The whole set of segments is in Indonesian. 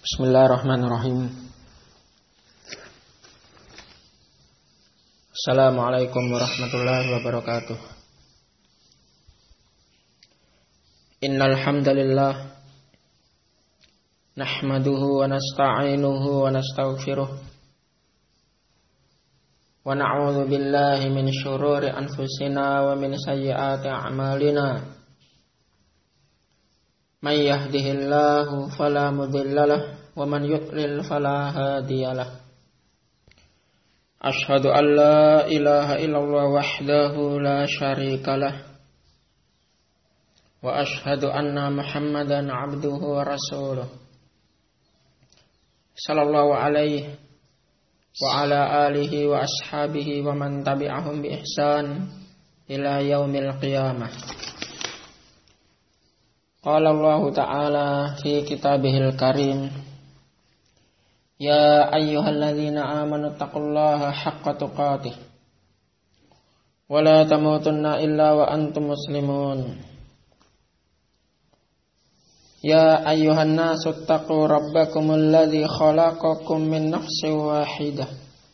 Bismillahirrahmanirrahim. Assalamualaikum warahmatullahi wabarakatuh. Innal hamdalillah nahmaduhu wa nasta'inuhu wa nastaghfiruh wa na'udzu billahi min syururi anfusina wa min sayyiati a'malina. May yahdihillahu fala mudhillalah wa man yudlil fala hadiyalah. Asyhadu an la ilaha illallah wahdahu la syarikalah wa asyhadu anna Muhammadan abduhu wa rasuluh sallallahu alaihi wa ala alihi wa ashabihi wa man tabi'ahum bi ihsan ila yaumil qiyamah. Qala Allah Ta'ala fi kitabihil karim, ya ayyuhalladzina amanu taqullaha haqqa tuqatih wa la tamutunna illa wa antum muslimun. Ya ayyuhan nasu taqu rabbakumul ladzi khalaqakum min nafsin wahidah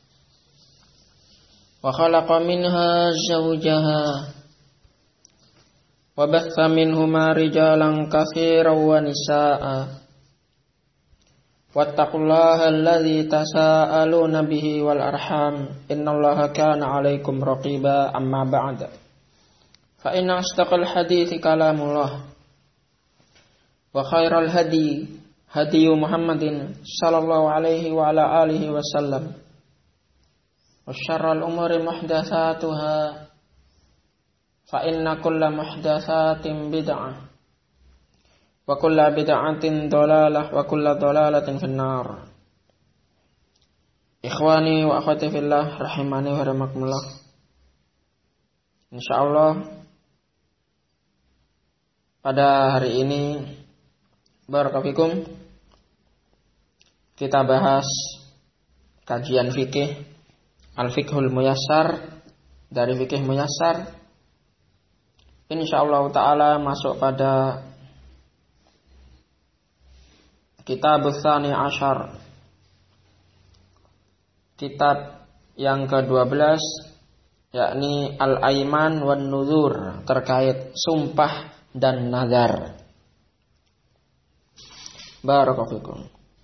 wa khalaqa minha zawjaha wa batha minhuma rijalan katsiran wa nisaa'a wattaqullaha alladzi tasaaluna bihi wal arham innallaha kana 'alaikum raqiba. Amma ba'd, fa inna asdaqal hadithi kalamullah wa khairal hadi Muhammadin sallallahu alaihi wa ala alihi wasallam wa syarral umuri muhdatsatuha fa inna kulla muhdatsatin bid'ah wa kulla bid'atin dhalalah wa kulla dhalalatin finnar. Ikhwani wa akhwati fillah rahimani wa rahmakumullah. Insyaallah pada hari ini barakallahu kita bahas kajian fikih Al-Fiqhul Muyassar dari Fikih Muyassar. Insyaallah ta'ala masuk pada kitab tsani asyar, kitab yang ke-12, yakni Al-Aiman wan Nuzur, terkait sumpah dan nazar. Barakallahu fikum.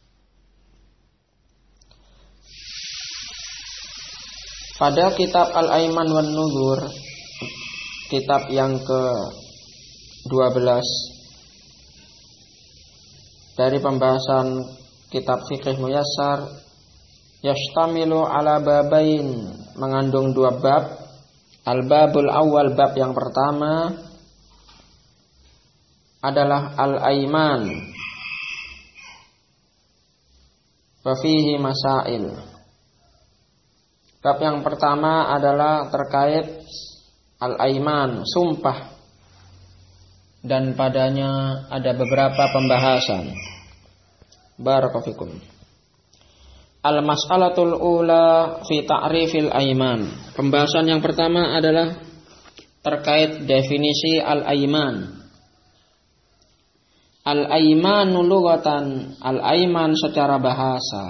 Pada kitab Al-Aiman wan Nuzur, kitab yang ke-12 dari pembahasan kitab Fikih Muyassar, yashtamilu ala babain, mengandung dua bab. Al-babul awal, bab yang pertama adalah al-aiman wa fihi masail. Bab yang pertama adalah terkait al-aiman, sumpah, dan padanya ada beberapa pembahasan. Barakallahu fikum. Al-mas'alatul ula fi ta'rifil aiman. Pembahasan yang pertama adalah terkait definisi al-aiman. Al-aimanu lughatan, al-aiman secara bahasa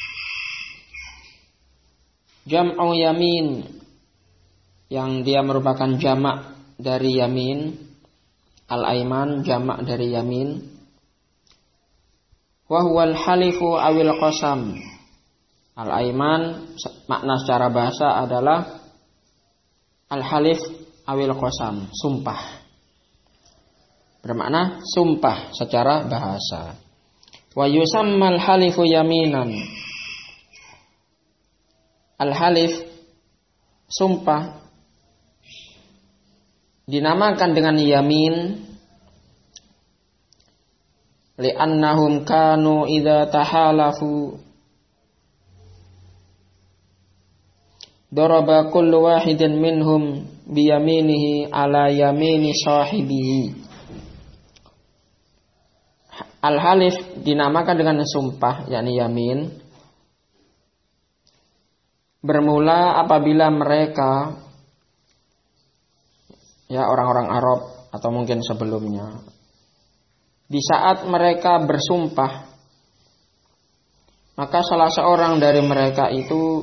jam'u yamin, yang dia merupakan jamak dari yamin. Al-aiman jamak dari yamin. Wa huwal halifu awil qasam. Al-aiman makna secara bahasa adalah al-halif awil qasam, sumpah. Bermakna sumpah secara bahasa. Wa yusammal halifu yaminan. Al-halif, sumpah, dinamakan dengan yamin li'annahum kanu idza tahalafu daraba kullu wahidin minhum biyaminihi ala yamini sahibihi. Al-halif dinamakan dengan sumpah, yakni yamin, bermula apabila mereka, ya orang-orang Arab atau mungkin sebelumnya, di saat mereka bersumpah maka salah seorang dari mereka itu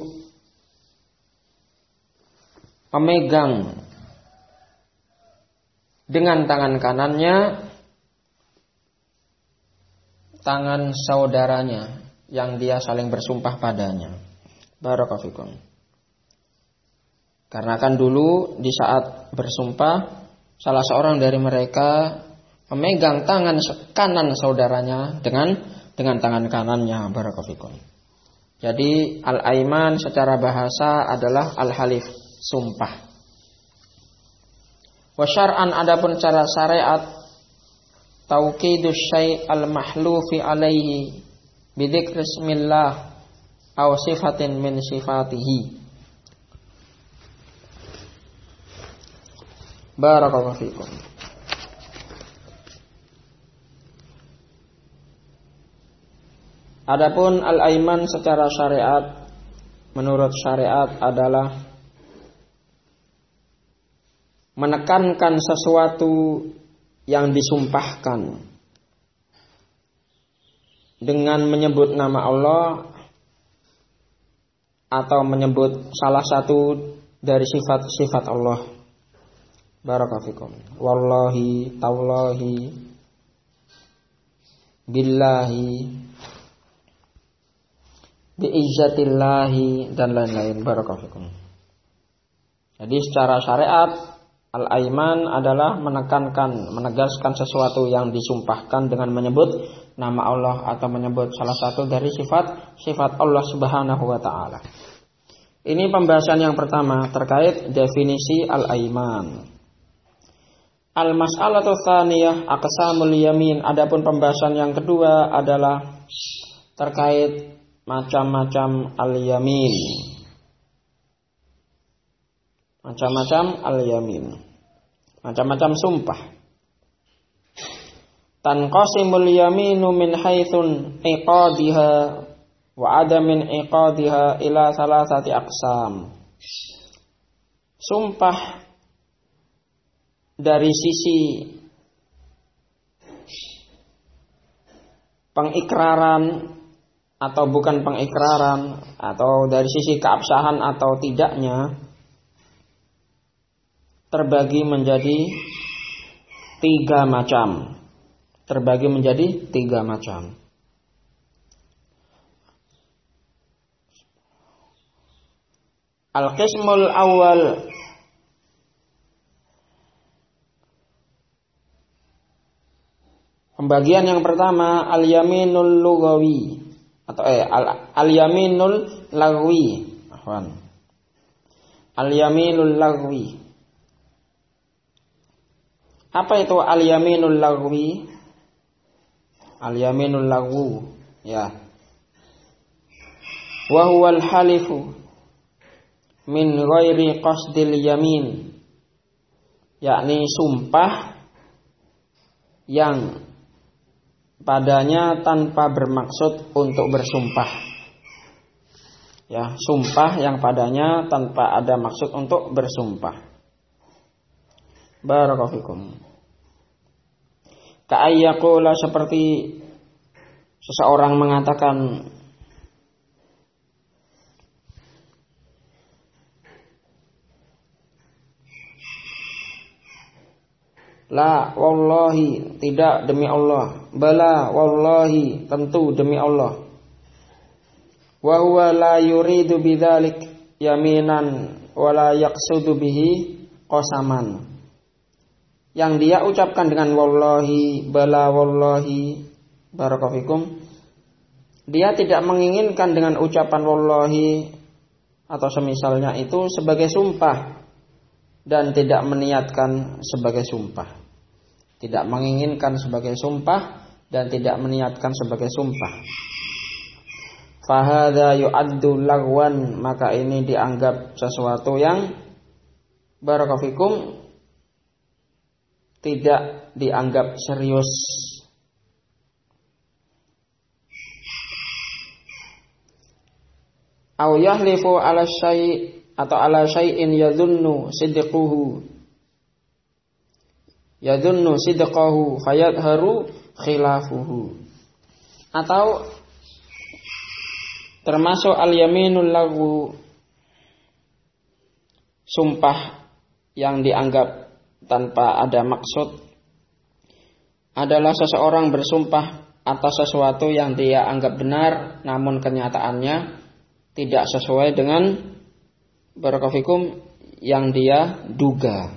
memegang dengan tangan kanannya tangan saudaranya yang dia saling bersumpah padanya. Barakallahu fikum. Karena kan dulu di saat bersumpah, salah seorang dari mereka memegang tangan kanan saudaranya dengan tangan kanannya. Barakallahu fikum. Jadi al-aiman secara bahasa adalah al-halif, sumpah. Wa syar'an adapun cara syariat tauqidus syai' al-mahlufi alaihi bidzikri ismillah aw sifatin min sifatihi. Barakallahu fikum. Adapun al-aiman secara syariat, menurut syariat adalah menekankan sesuatu yang disumpahkan dengan menyebut nama Allah atau menyebut salah satu dari sifat-sifat Allah. Barakallahu fikum. Wallahi, tallahi, billahi, biizzatillahi dan lain-lain. Barakallahu fikum. Jadi secara syariat al-aiman adalah menegaskan sesuatu yang disumpahkan dengan menyebut nama Allah atau menyebut salah satu dari sifat Allah Subhanahu wa taala. Ini pembahasan yang pertama terkait definisi al-aiman. Al-mas'alatu tsaniyah aqsamul yamin. Adapun pembahasan yang kedua adalah terkait macam-macam al-yamin. Macam-macam al-yamin. Macam-macam sumpah. Tanqasimul yaminu min haitsun iqadiha wa adamin iqadiha ila salasati aqsam. Sumpah dari sisi pengikraran atau bukan pengikraran, atau dari sisi keabsahan atau tidaknya, terbagi menjadi tiga macam. Al-qismul awal, pembagian yang pertama, al-yaminul lughawi atau al-yaminul lagwi. Al-yaminul lagwi. Apa itu al-yaminul lagwi? Al-yaminul lagwu, ya. Wa huwal halifu min ghairi qasdil yamin. Yakni sumpah yang padanya tanpa bermaksud untuk bersumpah. Ya, sumpah yang padanya tanpa ada maksud untuk bersumpah. Barakallahu fikum. Ka'ayyaqula, seperti seseorang mengatakan, la wallahi, tidak demi Allah, bala wallahi, tentu demi Allah, wa huwa la yuridu bidzalik yaminan wa la yaqsudu bihi qasaman. Yang dia ucapkan dengan wallahi, bala wallahi, barakallahu fikum, dia tidak menginginkan dengan ucapan wallahi atau semisalnya itu sebagai sumpah, dan tidak meniatkan sebagai sumpah. Tidak menginginkan sebagai sumpah dan tidak meniatkan sebagai sumpah. Fahadha yu'addu lagwan, maka ini dianggap sesuatu yang barakallahu fikum tidak dianggap serius. Au yahlifu ala syai' atau ala syai'in yadhunnu sidqahu fayadharu khilafuhu. Atau Termasuk al-yaminul lagwu, sumpah yang dianggap tanpa ada maksud, adalah seseorang bersumpah atas sesuatu yang dia anggap benar, namun kenyataannya tidak sesuai dengan barakallahu yang dia duga.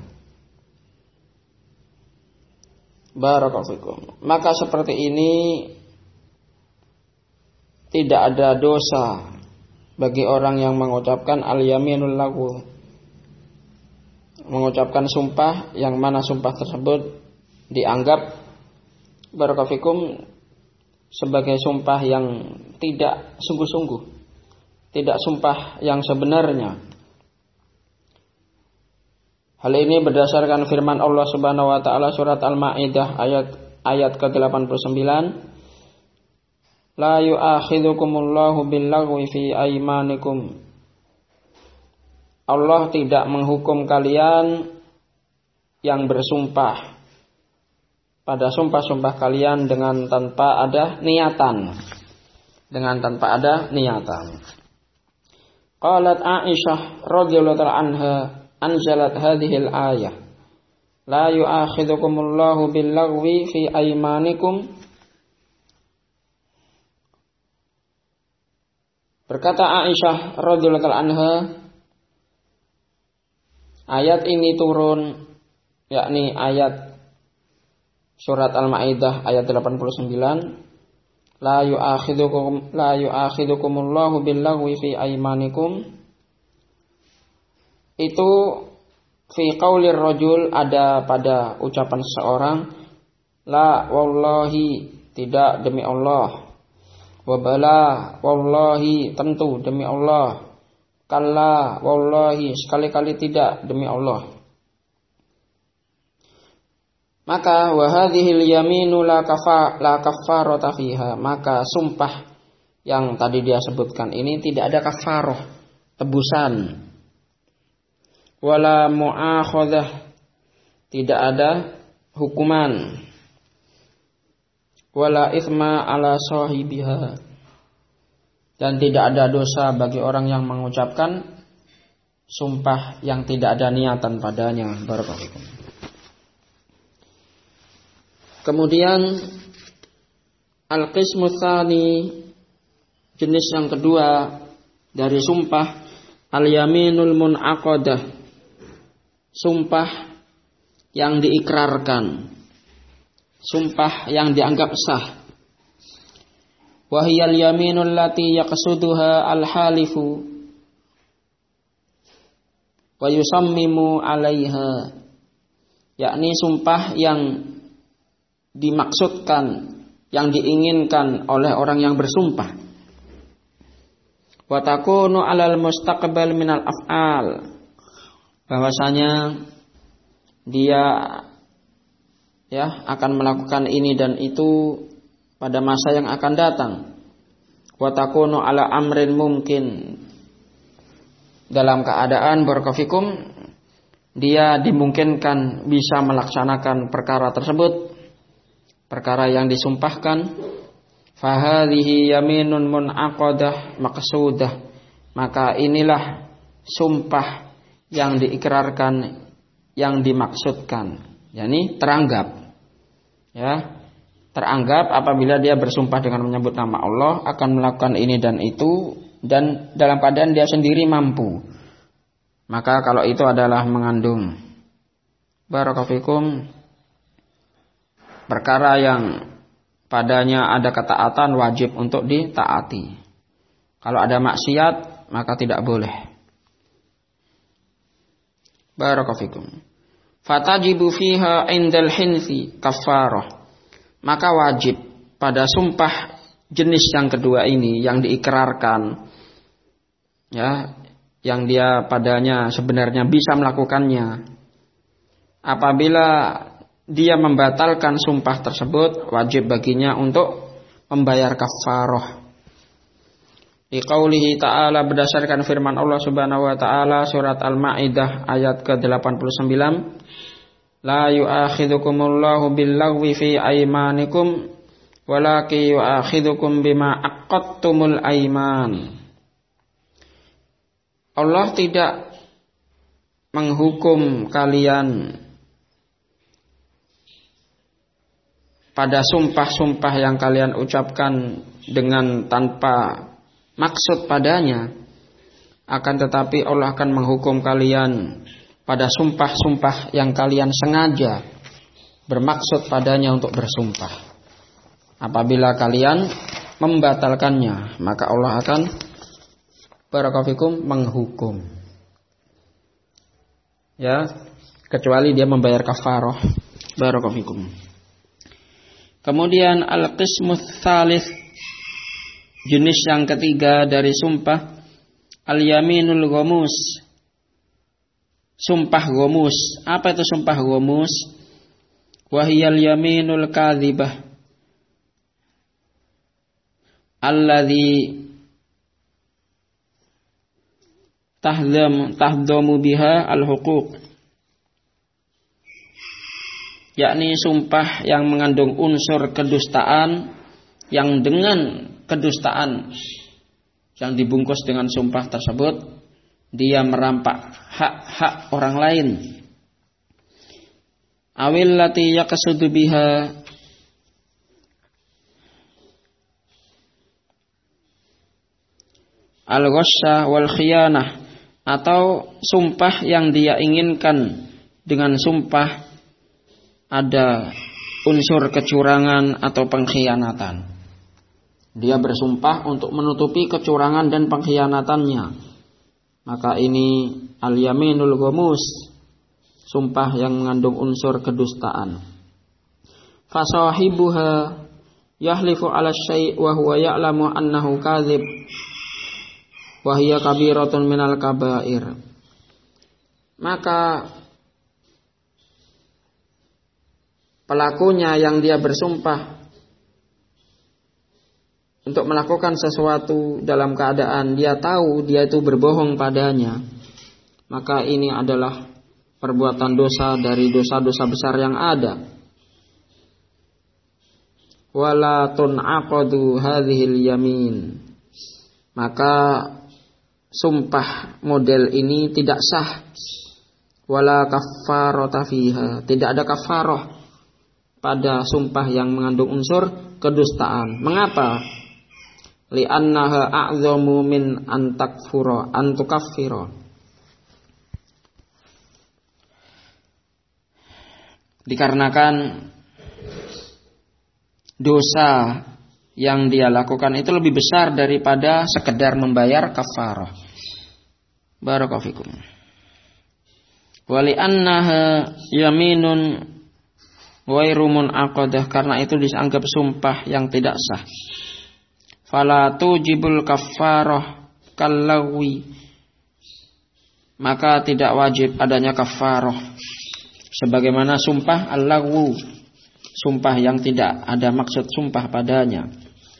Barakallahu. Maka seperti ini tidak ada dosa bagi orang yang mengucapkan al-yaminul lagwu, mengucapkan sumpah yang mana sumpah tersebut dianggap barakallahu sebagai sumpah yang tidak sungguh-sungguh, tidak sumpah yang sebenarnya. Hal ini berdasarkan firman Allah Subhanahu wa taala surat Al-Maidah ayat ke-89, la yu'akhidhukumullahu billaghwi fi aymanikum. Allah tidak menghukum kalian yang bersumpah pada sumpah-sumpah kalian dengan tanpa ada niatan. Dengan tanpa ada niatan. Qalat Aisyah radhiyallahu anha anzalat hadhil ayah. La yu'akhidhukumullahu billaghwi fi aymanikum. Berkata Aisyah radhiyallahu anha, ayat ini turun, yakni ayat surat Al-Maidah ayat 89, la yu'akhidhukumullahu billaghwi fi aymanikum. Itu fi qaulir rajul, ada pada ucapan seseorang, la wallahi, tidak demi Allah, wa bala wallahi, tentu demi Allah, kalla wallahi, sekali-kali tidak demi Allah. Maka wa hadhil yaminu la kaffarata fiha, maka sumpah yang tadi dia sebutkan ini tidak ada kafarah, tebusan. Wala mu'akhadah, tidak ada hukuman. Wala itsma ala sahibiha, dan tidak ada dosa bagi orang yang mengucapkan sumpah yang tidak ada niatan padanya. Barakallahu. Kemudian al-qismu tsani, jenis yang kedua dari sumpah, al-yaminul munaqadah, sumpah yang diikrarkan, sumpah yang dianggap sah. Wa hiyal yaminul lati yaqsuduha al-halifu wa yusammimu 'alaiha, yakni sumpah yang dimaksudkan, yang diinginkan oleh orang yang bersumpah. Wa takunu 'alal mustaqbal minal af'al, bahwasanya dia akan melakukan ini dan itu pada masa yang akan datang. Wa takunu 'ala amrin mungkin, dalam keadaan barakallahu dia dimungkinkan bisa melaksanakan perkara tersebut, perkara yang disumpahkan. Fahadhihi yaminun munaqadah maqsudah, maka inilah sumpah yang diikrarkan, yang dimaksudkan, yakni teranggap. Teranggap apabila dia bersumpah dengan menyebut nama Allah akan melakukan ini dan itu, dan dalam keadaan dia sendiri mampu. Maka kalau itu adalah mengandung barakallahu perkara yang padanya ada ketaatan, wajib untuk ditaati. Kalau ada maksiat maka tidak boleh. Barakallahu. Fatajibu fiha indal hinsi kafarah, maka wajib pada sumpah jenis yang kedua ini yang diikrarkan, yang dia padanya sebenarnya bisa melakukannya. Apabila dia membatalkan sumpah tersebut, wajib baginya untuk membayar kafarah. Liqaulihi ta'ala, berdasarkan firman Allah Subhanahu wa taala surat Al-Maidah ayat ke-89, la yu'akhidhukumullahu billaghwi fi aymanikum walakin yu'akhidhukum bima aqadtumul ayman. Allah tidak menghukum kalian pada sumpah-sumpah yang kalian ucapkan dengan tanpa maksud padanya, akan tetapi Allah akan menghukum kalian pada sumpah-sumpah yang kalian sengaja bermaksud padanya untuk bersumpah. Apabila kalian membatalkannya, maka Allah akan barakallahu menghukum. Ya, kecuali dia membayar kafarah. Barakallahu. Kemudian al-qismus tsalits, jenis yang ketiga dari sumpah, al-yaminul ghamus. Sumpah ghamus. Apa itu sumpah ghamus? Wahiyal yaminul kadzibah alladzi tahdamu biha al-huquq. Yakni sumpah yang mengandung unsur kedustaan, yang dengan kedustaan yang dibungkus dengan sumpah tersebut dia merampak hak-hak orang lain. Awil lati yaqsudu biha al-ghasya wal khiyanah, atau sumpah yang dia inginkan dengan sumpah ada unsur kecurangan atau pengkhianatan. Dia bersumpah untuk menutupi kecurangan dan pengkhianatannya. Maka ini al-yaminul ghamus, sumpah yang mengandung unsur kedustaan. Fasahibuha yahlifu 'ala syai' wa huwa ya'lamu annahu kadzib wa hiya kabiratun minal kabair. Maka pelakunya yang dia bersumpah untuk melakukan sesuatu dalam keadaan dia tahu dia itu berbohong padanya, maka ini adalah perbuatan dosa dari dosa-dosa besar yang ada. Wala tun'aqadu hadhil yamin, maka sumpah model ini tidak sah. Wala kaffarata fiha, tidak ada kafarah pada sumpah yang mengandung unsur kedustaan. Mengapa? Li'annaha a'zamu min antakfura antukaffira. Dikarenakan dosa yang dia lakukan itu lebih besar daripada sekedar membayar kafarah. Barakallahu fikum. Wa li'annaha yaminun ghairu munaqadah, karena itu dianggap sumpah yang tidak sah. Fala tujibul kafarah kallawi, maka tidak wajib adanya kafarah sebagaimana sumpah al-lagwu, sumpah yang tidak ada maksud sumpah padanya.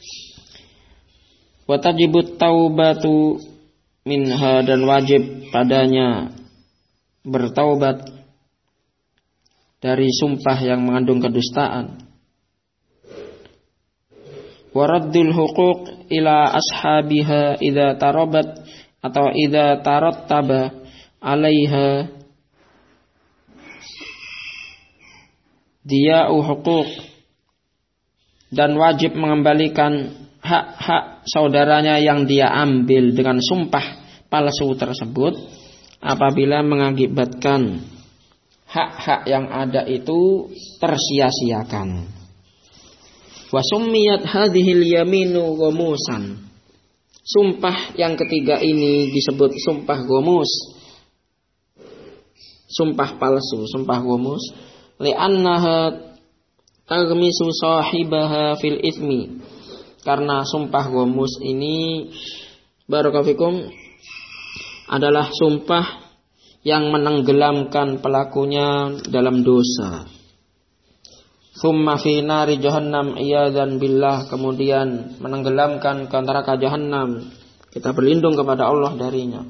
Wa tajibut taubatu minha, dan wajib padanya bertaubat dari sumpah yang mengandung kedustaan. Waraddul huquq ila ashabiha idza tarabat atau idza tarattaba alaiha diya'u huquq, dan wajib mengembalikan hak-hak saudaranya yang dia ambil dengan sumpah palsu tersebut apabila mengakibatkan hak-hak yang ada itu tersia-siakan. Wa summiyat hadhil yaminu ghamusan. Sumpah yang ketiga ini disebut sumpah ghamus, sumpah palsu, sumpah ghamus, li'annaha taghmisu sahibaha fil itsmi. Karena sumpah ghamus ini barakallahu fikum adalah sumpah yang menenggelamkan pelakunya dalam dosa. Tsumma fi nari jahannam iyadzan billah, kemudian menenggelamkan ke neraka jahannam. Kita berlindung kepada Allah darinya.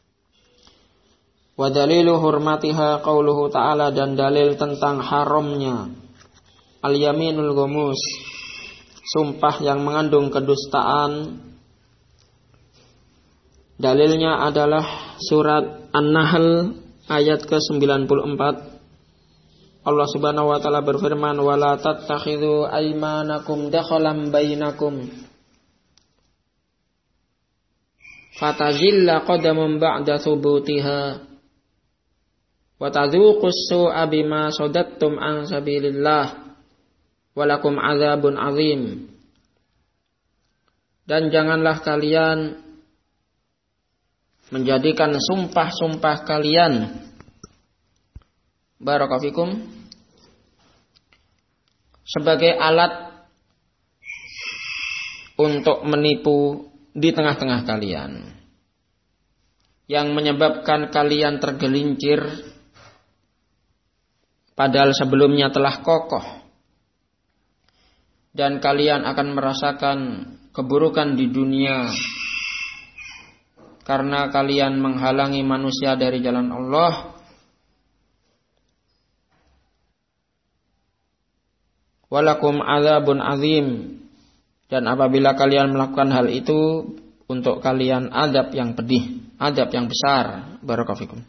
Wa dalilu hurmatiha qauluhu ta'ala, dan dalil tentang haramnya al-yaminul ghamus, sumpah yang mengandung kedustaan. Dalilnya adalah surat An-Nahl ayat ke-94. Allah Subhanahu wa taala berfirman, "Wala tattakhidhu aymanakum dakhalan bainakum fatazilla qadamun ba'da thubutiha wa tadhuqus su'a bima sadattum an sabilillah walakum adzabun azim." Dan janganlah kalian menjadikan sumpah-sumpah kalian, barakallahu sebagai alat untuk menipu di tengah-tengah kalian, yang menyebabkan kalian tergelincir padahal sebelumnya telah kokoh, dan kalian akan merasakan keburukan di dunia karena kalian menghalangi manusia dari jalan Allah. Walakum adzabun azim, dan apabila kalian melakukan hal itu, untuk kalian azab yang pedih, azab yang besar. Barakallahu fikum.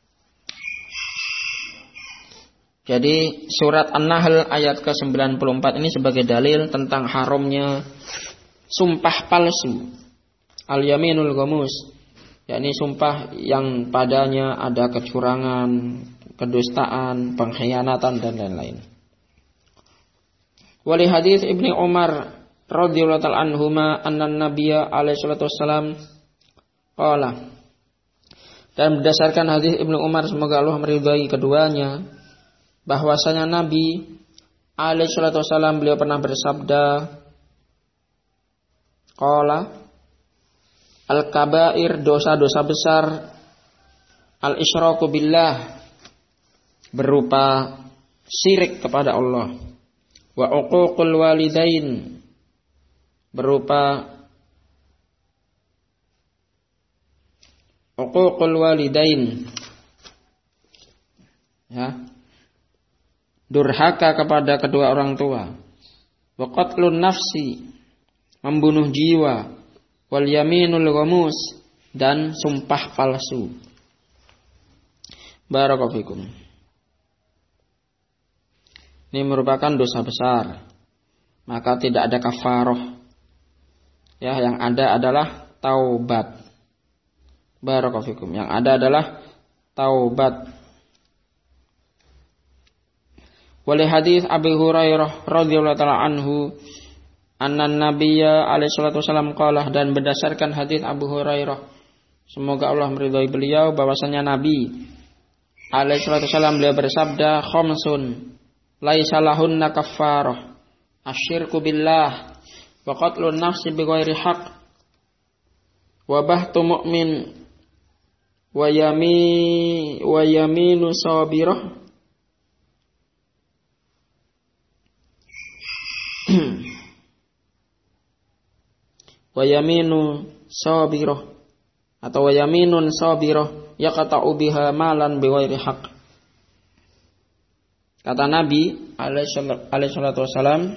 Jadi surat An-Nahl ayat ke-94 ini sebagai dalil tentang haramnya sumpah palsu, al-yaminul ghamus, yakni sumpah yang padanya ada kecurangan, kedustaan, pengkhianatan dan lain-lain. Wali hadis Ibnu Umar radhiyallahu ta'ala anhuma anna nabiyya alaihi salatu wassalam qala, dan berdasarkan hadis Ibnu Umar, semoga Allah meridhai keduanya, bahwasanya Nabi alaihi salatu wassalam beliau pernah bersabda, qala al-kabair, dosa-dosa besar, al-isyraku billah, berupa syirik kepada Allah, wa uququl walidain, berupa uququl walidain, ya, durhaka kepada kedua orang tua, wa qatlun nafsi, membunuh jiwa, wal yaminul ghamus, dan sumpah palsu. Barakallahu fikum. Ini merupakan dosa besar, maka tidak ada kafaroh. Ya, yang ada adalah taubat. Barakallahu fikum. Yang ada adalah taubat. Wali hadis Abu Hurairah radhiyallahu taala anhu anna nabiyya alaihi salatu wasallam qala, dan berdasarkan hadis Abu Hurairah, semoga Allah meridhai beliau, bahwasanya Nabi alaihi salatu wasallam beliau bersabda, khamsun laisa lahunna kaffarah, asyirku billah, wa qatlun nafsi bighairi haqq, wa bahtu mu'min, wa yaminu sabirah, wa yaminu sabirah, atau wa yaminun sabirah yaqta'u biha malan bighairi haqq. Kata Nabi alaihi salatu wasallam,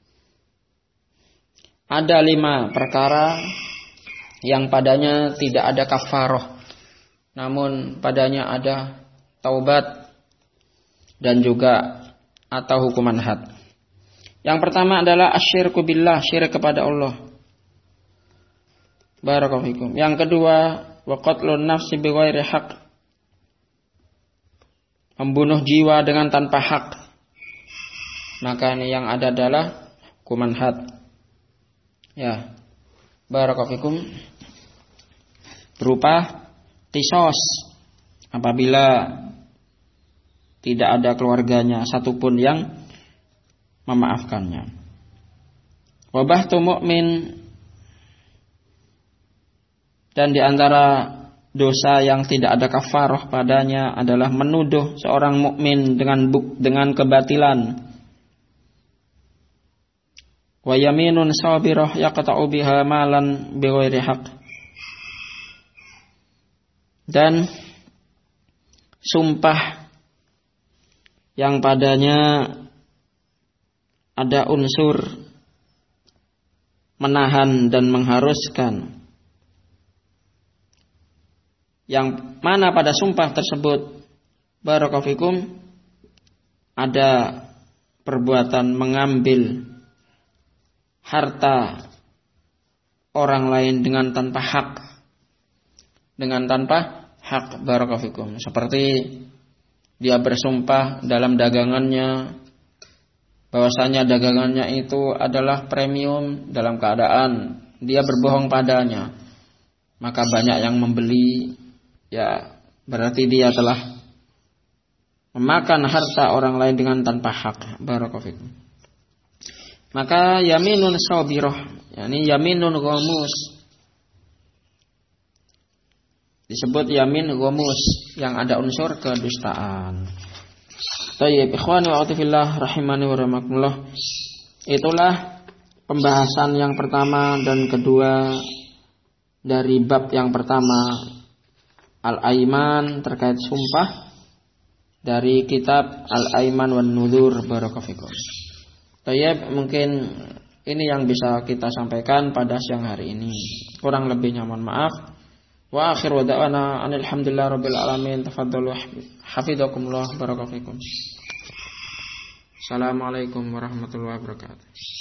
ada 5 perkara yang padanya tidak ada kafaroh, namun padanya ada taubat dan juga atau hukuman had. Yang pertama adalah asyirku billah, syirik kepada Allah. Barakallahu fikum. Yang kedua, wa qatlun nafsi bighairi haqq, membunuh jiwa dengan tanpa hak. Maka ini yang ada adalah hukuman had. Ya. Barakallahu fikum. Berupa qisas, apabila tidak ada keluarganya satupun yang memaafkannya. Wa bahtu mu'min, dan di antara dosa yang tidak ada kafarah padanya adalah menuduh seorang mukmin dengan kebatilan. Wa yaminun sabirah yaqta'u biha malan bighairi haqq, dan sumpah yang padanya ada unsur menahan dan mengharuskan yang mana pada sumpah tersebut barakallahu fikum ada perbuatan mengambil harta orang lain dengan tanpa hak. Dengan tanpa hak barakallahu fikum. Seperti dia bersumpah dalam dagangannya bahwasanya dagangannya itu adalah premium dalam keadaan dia berbohong padanya. Maka banyak yang membeli, ya berarti dia telah memakan harta orang lain dengan tanpa hak barakallahu fikum. Maka yaminun sabirah, yakni yaminun ghamus. Disebut yamin ghamus yang ada unsur kedustaan. Tayyib ikhwani wa atifillah rahimani wa rahmakumullah. Itulah pembahasan yang pertama dan kedua dari bab yang pertama Al-Aiman terkait sumpah dari kitab Al-Aiman wan Nudzur barakallahu fikum. Tayyib, mungkin ini yang bisa kita sampaikan pada siang hari ini. Kurang lebihnya mohon maaf. Wa akhiru da'wana alhamdulillahi rabbil alamin. Tafadhalu hafizakumullah barakallahu fikum. Assalamualaikum warahmatullahi wabarakatuh.